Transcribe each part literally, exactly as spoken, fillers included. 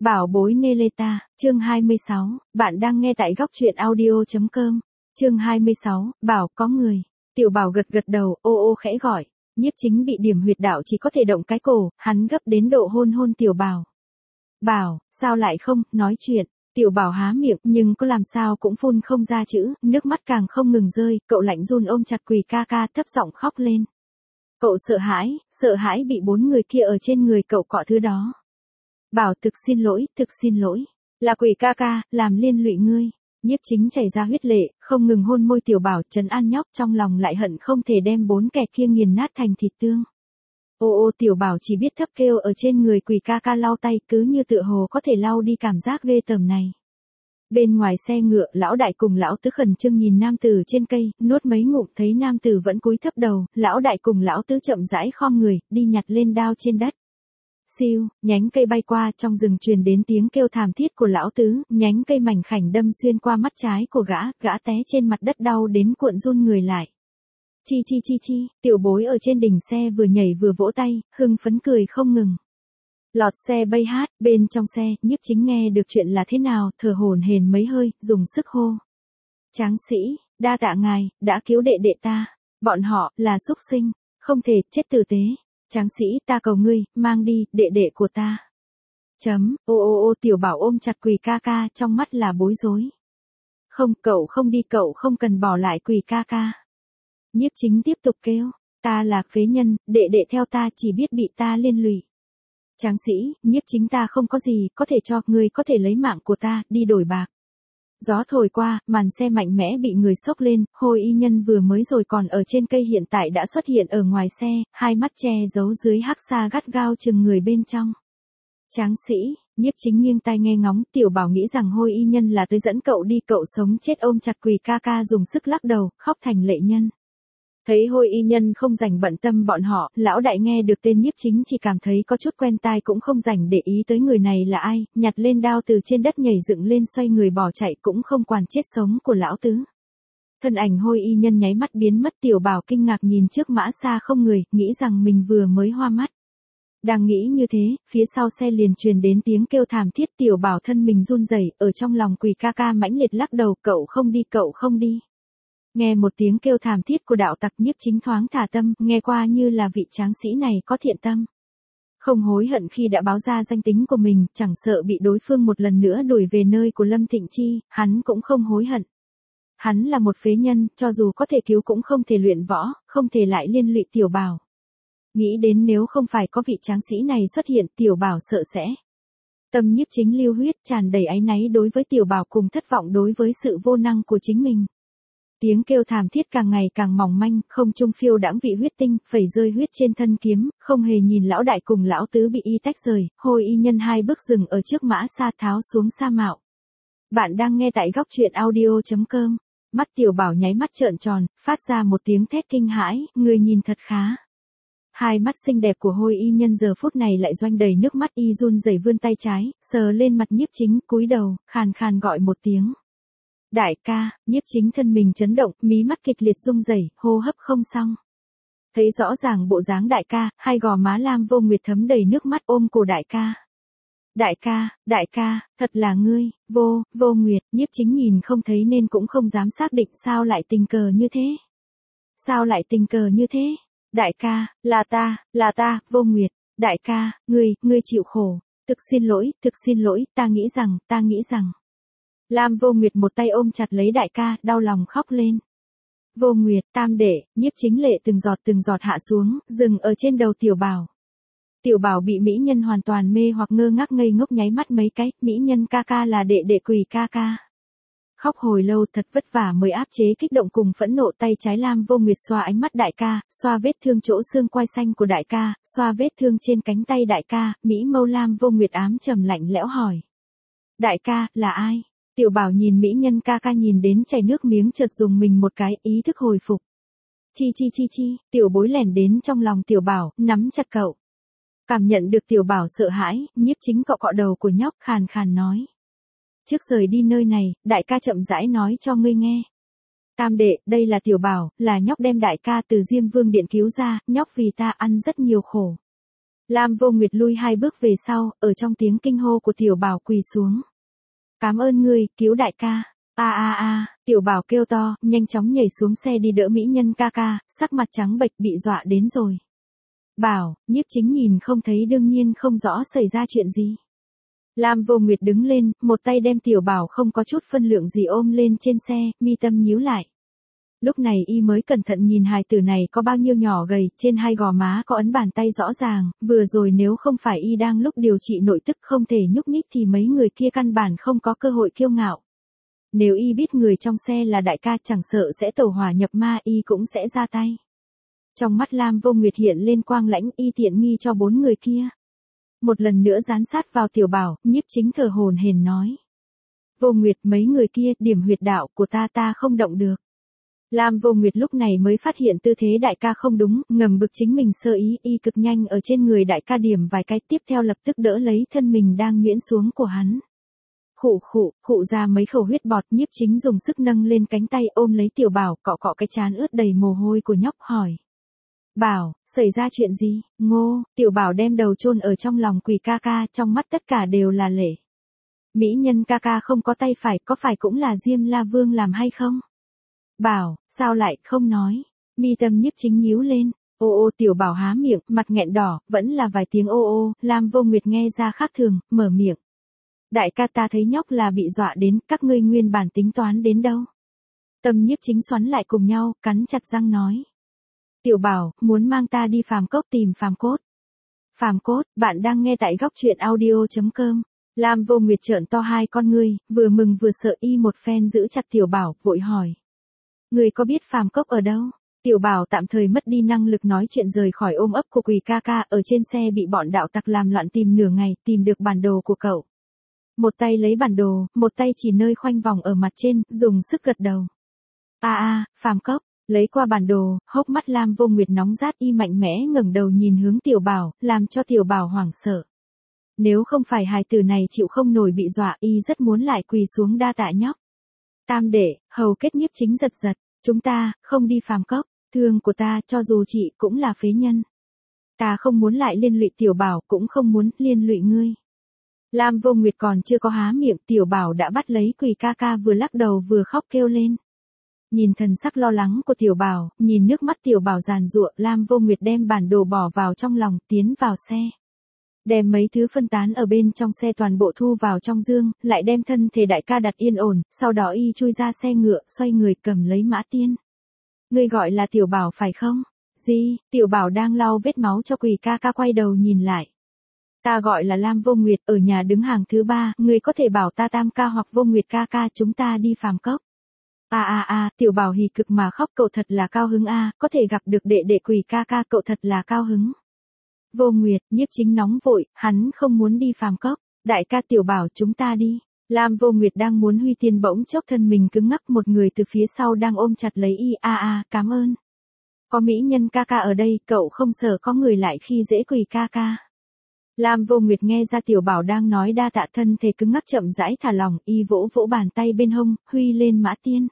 Bảo bối Neleta, chương hai mươi sáu, bạn đang nghe tại góc truyện audio chấm com. Chương hai mươi sáu, Bảo có người. Tiểu Bảo gật gật đầu, ô ô khẽ gọi. Nhiếp Chính bị điểm huyệt đạo chỉ có thể động cái cổ, hắn gấp đến độ hôn hôn Tiểu Bảo. Bảo, sao lại không, nói chuyện. Tiểu Bảo há miệng, nhưng có làm sao cũng phun không ra chữ, nước mắt càng không ngừng rơi, cậu lạnh run ôm chặt Quỳ ca ca thấp giọng khóc lên. Cậu sợ hãi, sợ hãi bị bốn người kia ở trên người cậu cọ thứ đó. Bảo thực xin lỗi, thực xin lỗi. Là Quỳ ca ca, làm liên lụy ngươi. Nhiếp Chính chảy ra huyết lệ, không ngừng hôn môi Tiểu Bảo trấn an nhóc, trong lòng lại hận không thể đem bốn kẻ kia nghiền nát thành thịt tương. Ô ô Tiểu Bảo chỉ biết thấp kêu ở trên người Quỳ ca ca lau tay, cứ như tựa hồ có thể lau đi cảm giác ghê tởm này. Bên ngoài xe ngựa, lão đại cùng lão tứ khẩn trương nhìn nam tử trên cây, nuốt mấy ngụm thấy nam tử vẫn cúi thấp đầu, lão đại cùng lão tứ chậm rãi khom người, đi nhặt lên đao trên đất. Siêu, nhánh cây bay qua, trong rừng truyền đến tiếng kêu thảm thiết của lão tứ, nhánh cây mảnh khảnh đâm xuyên qua mắt trái của gã, gã té trên mặt đất đau đến cuộn run người lại. Chi chi chi chi, Tiểu Bối ở trên đỉnh xe vừa nhảy vừa vỗ tay, hưng phấn cười không ngừng. Lọt xe bay hát, bên trong xe, Nhiếp Chính nghe được chuyện là thế nào, thở hổn hển mấy hơi, dùng sức hô. Tráng sĩ, đa tạ ngài, đã cứu đệ đệ ta. Bọn họ, là súc sinh, không thể, chết tử tế. Tráng sĩ, ta cầu ngươi, mang đi, đệ đệ của ta. Chấm, ô ô ô Tiểu Bảo ôm chặt Quỳ ca ca, trong mắt là bối rối. Không, cậu không đi, cậu không cần bỏ lại Quỳ ca ca. Nhiếp Chính tiếp tục kêu, ta là phế nhân, đệ đệ theo ta chỉ biết bị ta liên lụy. Tráng sĩ, Nhiếp Chính ta không có gì, có thể cho, ngươi có thể lấy mạng của ta, đi đổi bạc. Gió thổi qua, màn xe mạnh mẽ bị người xốc lên, Hồi Y Nhân vừa mới rồi còn ở trên cây hiện tại đã xuất hiện ở ngoài xe, hai mắt che giấu dưới hắc xa gắt gao chừng người bên trong. Tráng sĩ, Nhiếp Chính nghiêng tai nghe ngóng, Tiểu Bảo nghĩ rằng Hồi Y Nhân là tới dẫn cậu đi, cậu sống chết ôm chặt Quỳ ca ca dùng sức lắc đầu, khóc thành lệ nhân. Thấy Hồi Y Nhân không rảnh bận tâm bọn họ, lão đại nghe được tên Nhiếp Chính chỉ cảm thấy có chút quen tai, cũng không rảnh để ý tới người này là ai, nhặt lên đao từ trên đất nhảy dựng lên xoay người bỏ chạy, cũng không quản chết sống của lão tứ. Thân ảnh Hồi Y Nhân nháy mắt biến mất, Tiểu Bảo kinh ngạc nhìn trước mã xa không người, nghĩ rằng mình vừa mới hoa mắt. Đang nghĩ như thế, phía sau xe liền truyền đến tiếng kêu thảm thiết, Tiểu Bảo thân mình run rẩy, ở trong lòng Quỳ ca ca mãnh liệt lắc đầu, cậu không đi, cậu không đi. Nghe một tiếng kêu thảm thiết của đạo tặc, Nhiếp Chính thoáng thả tâm, nghe qua như là vị tráng sĩ này có thiện tâm. Không hối hận khi đã báo ra danh tính của mình, chẳng sợ bị đối phương một lần nữa đuổi về nơi của Lâm Thịnh Chi, hắn cũng không hối hận. Hắn là một phế nhân, cho dù có thể cứu cũng không thể luyện võ, không thể lại liên lụy Tiểu Bảo. Nghĩ đến nếu không phải có vị tráng sĩ này xuất hiện, Tiểu Bảo sợ sẽ. Tâm Nhiếp Chính lưu huyết, tràn đầy áy náy đối với Tiểu Bảo cùng thất vọng đối với sự vô năng của chính mình. Tiếng kêu thảm thiết càng ngày càng mỏng manh, không trung phiêu đãng vị huyết tinh, phẩy rơi huyết trên thân kiếm, không hề nhìn lão đại cùng lão tứ bị y tách rời, Hồi Y Nhân hai bước dừng ở trước mã xa tháo xuống sa mạo. Bạn đang nghe tại góc truyện audio chấm com. Mắt Tiểu Bảo nháy mắt trợn tròn, phát ra một tiếng thét kinh hãi, người nhìn thật khá. Hai mắt xinh đẹp của Hồi Y Nhân giờ phút này lại doanh đầy nước mắt, y run rẩy vươn tay trái, sờ lên mặt Nhiếp Chính, cúi đầu, khàn khàn gọi một tiếng. Đại ca, Nhiếp Chính thân mình chấn động, mí mắt kịch liệt rung rẩy, hô hấp không xong. Thấy rõ ràng bộ dáng đại ca, hai gò má Lam Vô Nguyệt thấm đầy nước mắt ôm cổ đại ca. Đại ca, đại ca, thật là ngươi, Vô, Vô Nguyệt, Nhiếp Chính nhìn không thấy nên cũng không dám xác định sao lại tình cờ như thế. Sao lại tình cờ như thế? Đại ca, là ta, là ta, Vô Nguyệt, đại ca, ngươi, ngươi chịu khổ. Thực xin lỗi, thực xin lỗi, ta nghĩ rằng, ta nghĩ rằng. Lam Vô Nguyệt một tay ôm chặt lấy đại ca, đau lòng khóc lên. Vô Nguyệt, tam đệ, Nhiếp Chính lệ từng giọt từng giọt hạ xuống, dừng ở trên đầu Tiểu Bảo. Tiểu Bảo bị mỹ nhân hoàn toàn mê hoặc ngơ ngác ngây ngốc nháy mắt mấy cái, mỹ nhân ca ca là đệ đệ Quỳ ca ca. Khóc hồi lâu thật vất vả mới áp chế kích động cùng phẫn nộ, tay trái Lam Vô Nguyệt xoa ánh mắt đại ca, xoa vết thương chỗ xương quai xanh của đại ca, xoa vết thương trên cánh tay đại ca, mỹ mâu Lam Vô Nguyệt ám trầm lạnh lẽo hỏi. Đại ca, là ai? Tiểu Bảo nhìn mỹ nhân ca ca nhìn đến chảy nước miếng, chợt dùng mình một cái, ý thức hồi phục. Chi chi chi chi, Tiểu Bối lẻn đến trong lòng Tiểu Bảo, nắm chặt cậu. Cảm nhận được Tiểu Bảo sợ hãi, Nhiếp Chính cọ cọ đầu của nhóc, khàn khàn nói. Trước rời đi nơi này, đại ca chậm rãi nói cho ngươi nghe. Tam đệ, đây là Tiểu Bảo, là nhóc đem đại ca từ Diêm Vương Điện cứu ra, nhóc vì ta ăn rất nhiều khổ. Lam Vô Nguyệt lui hai bước về sau, ở trong tiếng kinh hô của Tiểu Bảo quỳ xuống. Cảm ơn ngươi, cứu đại ca. A a a, Tiểu Bảo kêu to, nhanh chóng nhảy xuống xe đi đỡ mỹ nhân ca ca, sắc mặt trắng bệch bị dọa đến rồi. Bảo, Nhiếp Chính nhìn không thấy đương nhiên không rõ xảy ra chuyện gì. Lam Vô Nguyệt đứng lên, một tay đem Tiểu Bảo không có chút phân lượng gì ôm lên trên xe, mi tâm nhíu lại. Lúc này y mới cẩn thận nhìn hài tử này có bao nhiêu nhỏ gầy, trên hai gò má có ấn bàn tay rõ ràng, vừa rồi nếu không phải y đang lúc điều trị nội tức không thể nhúc nhích thì mấy người kia căn bản không có cơ hội kiêu ngạo. Nếu y biết người trong xe là đại ca chẳng sợ sẽ tẩu hỏa nhập ma y cũng sẽ ra tay. Trong mắt Lam Vô Nguyệt hiện lên quang lãnh y tiện nghi cho bốn người kia. Một lần nữa dán sát vào Tiểu Bảo, Nhiếp Chính thở hổn hển nói. Vô Nguyệt mấy người kia điểm huyệt đạo của ta ta không động được. Lam Vô Nguyệt lúc này mới phát hiện tư thế đại ca không đúng, ngầm bực chính mình sơ ý y cực nhanh ở trên người đại ca điểm vài cái tiếp theo lập tức đỡ lấy thân mình đang nhuyễn xuống của hắn. Khụ khụ, khụ ra mấy khẩu huyết bọt, Nhiếp Chính dùng sức nâng lên cánh tay ôm lấy Tiểu Bảo cọ cọ cái trán ướt đầy mồ hôi của nhóc hỏi. Bảo, xảy ra chuyện gì? Ngô, Tiểu Bảo đem đầu chôn ở trong lòng quỳ ca ca, trong mắt tất cả đều là lệ. Mỹ nhân ca ca không có tay phải, có phải cũng là Diêm La Vương làm hay không? Bảo, sao lại không nói? Mi tâm Nhiếp Chính nhíu lên. Ô ô Tiểu Bảo há miệng, mặt nghẹn đỏ, vẫn là vài tiếng ô ô, Lam Vô Nguyệt nghe ra khác thường, mở miệng. Đại ca ta thấy nhóc là bị dọa đến, các ngươi nguyên bản tính toán đến đâu? Tâm Nhiếp Chính xoắn lại cùng nhau, cắn chặt răng nói. Tiểu Bảo, muốn mang ta đi phàm cốc tìm phàm cốt. Phàm cốt, bạn đang nghe tại góc truyện audio chấm com. Lam Vô Nguyệt trợn to hai con ngươi, vừa mừng vừa sợ y một phen giữ chặt Tiểu Bảo, vội hỏi. Người có biết phàm cốc ở đâu? Tiểu Bảo tạm thời mất đi năng lực nói chuyện rời khỏi ôm ấp của quỳ ca ca, ở trên xe bị bọn đạo tặc làm loạn tìm nửa ngày, tìm được bản đồ của cậu. Một tay lấy bản đồ, một tay chỉ nơi khoanh vòng ở mặt trên, dùng sức gật đầu. A a, phàm cốc, lấy qua bản đồ, hốc mắt Lam Vô Nguyệt nóng rát y mạnh mẽ ngẩng đầu nhìn hướng Tiểu Bảo, làm cho Tiểu Bảo hoảng sợ. Nếu không phải hài tử này chịu không nổi bị dọa y rất muốn lại quỳ xuống đa tạ nhóc. Tam đệ, hầu kết Nhiếp Chính giật giật, chúng ta, không đi phàm cốc, thương của ta, cho dù chị cũng là phế nhân. Ta không muốn lại liên lụy Tiểu Bảo, cũng không muốn liên lụy ngươi. Lam Vô Nguyệt còn chưa có há miệng, Tiểu Bảo đã bắt lấy quỳ ca ca vừa lắc đầu vừa khóc kêu lên. Nhìn thần sắc lo lắng của Tiểu Bảo, nhìn nước mắt Tiểu Bảo giàn giụa, Lam Vô Nguyệt đem bản đồ bỏ vào trong lòng, tiến vào xe. Đem mấy thứ phân tán ở bên trong xe toàn bộ thu vào trong dương, lại đem thân thể đại ca đặt yên ổn, sau đó y chui ra xe ngựa, xoay người cầm lấy Mã Tiên. Ngươi gọi là Tiểu Bảo phải không? Gì? Tiểu Bảo đang lau vết máu cho quỳ ca ca quay đầu nhìn lại. Ta gọi là Lam Vô Nguyệt, ở nhà đứng hàng thứ ba, ngươi có thể bảo ta Tam ca hoặc Vô Nguyệt ca ca, chúng ta đi phàm cốc. A a a, Tiểu Bảo hì cực mà khóc, cậu thật là cao hứng a, có thể gặp được đệ đệ quỳ ca ca, cậu thật là cao hứng. Vô Nguyệt, Nhiếp Chính nóng vội, hắn không muốn đi phàm cốc. Đại ca Tiểu Bảo, chúng ta đi. Lam Vô Nguyệt đang muốn huy tiên bỗng chốc thân mình cứng ngắc, một người từ phía sau đang ôm chặt lấy y. A a, cảm ơn. Có mỹ nhân ca ca ở đây, cậu không sợ có người lại khi dễ quỳ ca ca. Lam Vô Nguyệt nghe ra Tiểu Bảo đang nói đa tạ, thân thể cứng ngắc chậm rãi thả lỏng, y vỗ vỗ bàn tay bên hông, huy lên Mã Tiên.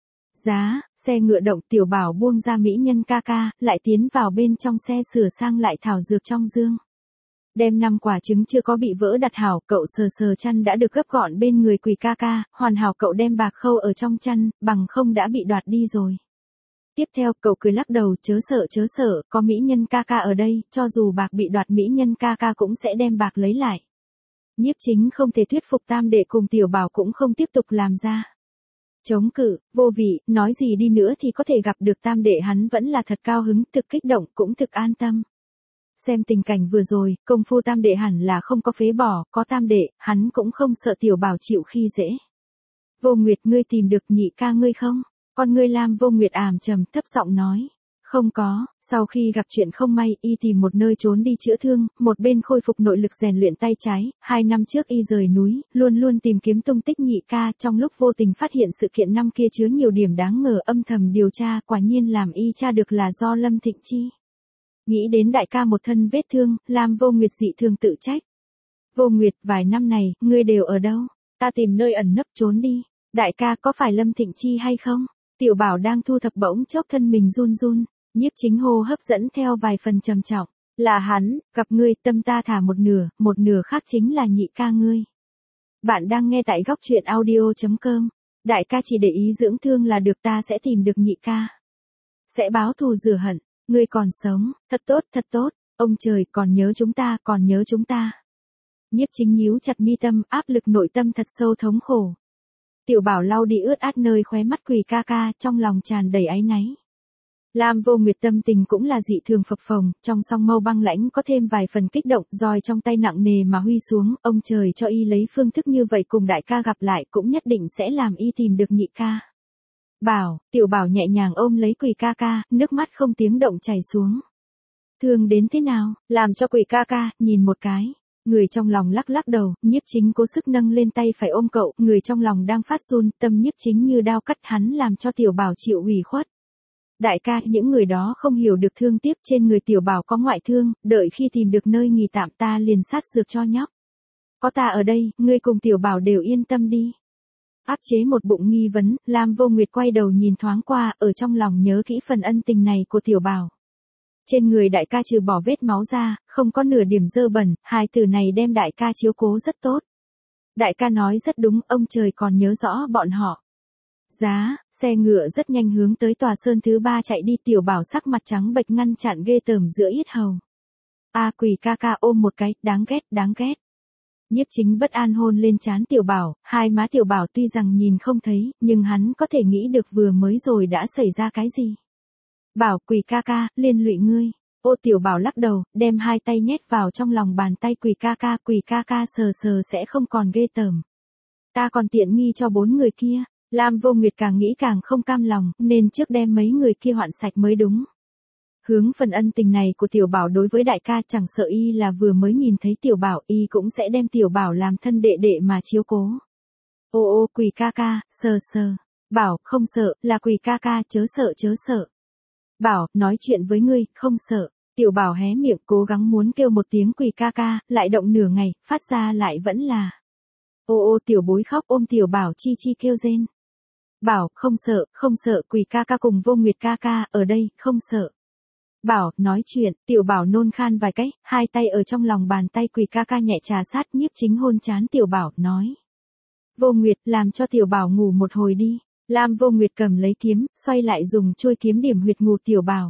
Giá, xe ngựa động, Tiểu Bảo buông ra mỹ nhân ca ca, lại tiến vào bên trong xe sửa sang lại thảo dược trong dương. Đem năm quả trứng chưa có bị vỡ đặt hảo, cậu sờ sờ chăn đã được gấp gọn bên người quỳ ca ca, hoàn hảo cậu đem bạc khâu ở trong chăn, bằng không đã bị đoạt đi rồi. Tiếp theo, cậu cười lắc đầu, chớ sợ chớ sợ, có mỹ nhân ca ca ở đây, cho dù bạc bị đoạt mỹ nhân ca ca cũng sẽ đem bạc lấy lại. Nhiếp Chính không thể thuyết phục Tam đệ cùng Tiểu Bảo cũng không tiếp tục làm ra. Chống cự, vô vị, nói gì đi nữa thì có thể gặp được Tam đệ hắn vẫn là thật cao hứng, thực kích động, cũng thực an tâm. Xem tình cảnh vừa rồi, công phu Tam đệ hẳn là không có phế bỏ, có Tam đệ, hắn cũng không sợ Tiểu Bảo chịu khi dễ. Vô Nguyệt, ngươi tìm được nhị ca ngươi không? Con ngươi Lam Vô Nguyệt ảm trầm thấp giọng nói. Không có, sau khi gặp chuyện không may, y tìm một nơi trốn đi chữa thương, một bên khôi phục nội lực rèn luyện tay trái, hai năm trước y rời núi, luôn luôn tìm kiếm tung tích nhị ca, trong lúc vô tình phát hiện sự kiện năm kia chứa nhiều điểm đáng ngờ, âm thầm điều tra, quả nhiên làm y tra được là do Lâm Thịnh Chi. Nghĩ đến đại ca một thân vết thương, Lam Vô Nguyệt dị thường tự trách. Vô Nguyệt, vài năm này, ngươi đều ở đâu? Ta tìm nơi ẩn nấp trốn đi. Đại ca có phải Lâm Thịnh Chi hay không? Tiểu Bảo đang thu thập bỗng chốc thân mình run run, Nhiếp Chính hô hấp dẫn theo vài phần trầm trọng. Là hắn, gặp ngươi, tâm ta thả một nửa, một nửa khác chính là nhị ca ngươi. Bạn đang nghe tại góc truyện audio chấm com. Đại ca chỉ để ý dưỡng thương là được, ta sẽ tìm được nhị ca. Sẽ báo thù rửa hận, ngươi còn sống, thật tốt, thật tốt, ông trời còn nhớ chúng ta, còn nhớ chúng ta. Nhiếp Chính nhíu chặt mi tâm, áp lực nội tâm thật sâu thống khổ. Tiểu Bảo lau đi ướt át nơi khóe mắt Quỳ ca ca, trong lòng tràn đầy áy náy. Lam Vô Nguyệt tâm tình cũng là dị thường phập phồng, trong song mâu băng lãnh có thêm vài phần kích động, roi trong tay nặng nề mà huy xuống, ông trời cho y lấy phương thức như vậy cùng đại ca gặp lại cũng nhất định sẽ làm y tìm được nhị ca. Bảo, Tiểu Bảo nhẹ nhàng ôm lấy Quỳ ca ca, nước mắt không tiếng động chảy xuống. Thương đến thế nào, làm cho Quỳ ca ca, nhìn một cái. Người trong lòng lắc lắc đầu, Nhiếp Chính cố sức nâng lên tay phải ôm cậu, người trong lòng đang phát run, tâm Nhiếp Chính như đao cắt hắn làm cho Tiểu Bảo chịu ủy khuất. Đại ca, những người đó không hiểu được thương tiếc, trên người Tiểu Bảo có ngoại thương, đợi khi tìm được nơi nghỉ tạm ta liền sát dược cho nhóc. Có ta ở đây, ngươi cùng Tiểu Bảo đều yên tâm đi. Áp chế một bụng nghi vấn, Lam Vô Nguyệt quay đầu nhìn thoáng qua, ở trong lòng nhớ kỹ phần ân tình này của Tiểu Bảo. Trên người đại ca trừ bỏ vết máu ra, không có nửa điểm dơ bẩn, hai từ này đem đại ca chiếu cố rất tốt. Đại ca nói rất đúng, ông trời còn nhớ rõ bọn họ. Giá, xe ngựa rất nhanh hướng tới tòa sơn thứ ba chạy đi, Tiểu Bảo sắc mặt trắng bệch ngăn chặn ghê tởm giữa yết hầu. A Quỳ ca ca ôm một cái, đáng ghét, đáng ghét. Nhiếp Chính bất an hôn lên trán Tiểu Bảo, hai má Tiểu Bảo tuy rằng nhìn không thấy, nhưng hắn có thể nghĩ được vừa mới rồi đã xảy ra cái gì. Bảo, Quỳ ca ca, liên lụy ngươi. Ô Tiểu Bảo lắc đầu, đem hai tay nhét vào trong lòng bàn tay Quỳ ca ca, Quỳ ca ca sờ sờ sẽ không còn ghê tởm. Ta còn tiện nghi cho bốn người kia. Lam Vô Nguyệt càng nghĩ càng không cam lòng, nên trước đem mấy người kia hoạn sạch mới đúng. Hướng phần ân tình này của Tiểu Bảo đối với đại ca, chẳng sợ y là vừa mới nhìn thấy Tiểu Bảo, y cũng sẽ đem Tiểu Bảo làm thân đệ đệ mà chiếu cố. Ô ô Quỳ ca ca, sờ sờ. Bảo, không sợ, là Quỳ ca ca, chớ sợ chớ sợ. Bảo, nói chuyện với ngươi, không sợ. Tiểu Bảo hé miệng cố gắng muốn kêu một tiếng Quỳ ca ca, lại động nửa ngày, phát ra lại vẫn là. Ô ô tiểu bối khóc ôm Tiểu Bảo chi chi kêu rên. Bảo, không sợ, không sợ, Quỳ ca ca cùng Vô Nguyệt ca ca, ở đây, không sợ. Bảo, nói chuyện, Tiểu Bảo nôn khan vài cái, hai tay ở trong lòng bàn tay Quỳ ca ca nhẹ trà sát, Nhiếp Chính hôn trán Tiểu Bảo, nói. Vô Nguyệt, làm cho Tiểu Bảo ngủ một hồi đi. Lam Vô Nguyệt cầm lấy kiếm, xoay lại dùng chuôi kiếm điểm huyệt ngủ Tiểu Bảo.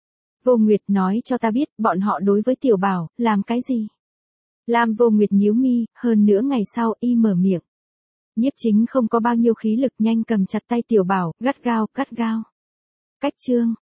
Vô Nguyệt nói cho ta biết, bọn họ đối với Tiểu Bảo, làm cái gì? Lam Vô Nguyệt nhíu mi, hơn nữa ngày sau, y mở miệng. Nhiếp Chính không có bao nhiêu khí lực, nhanh cầm chặt tay Tiểu Bảo, gắt gao, gắt gao. Cách chương.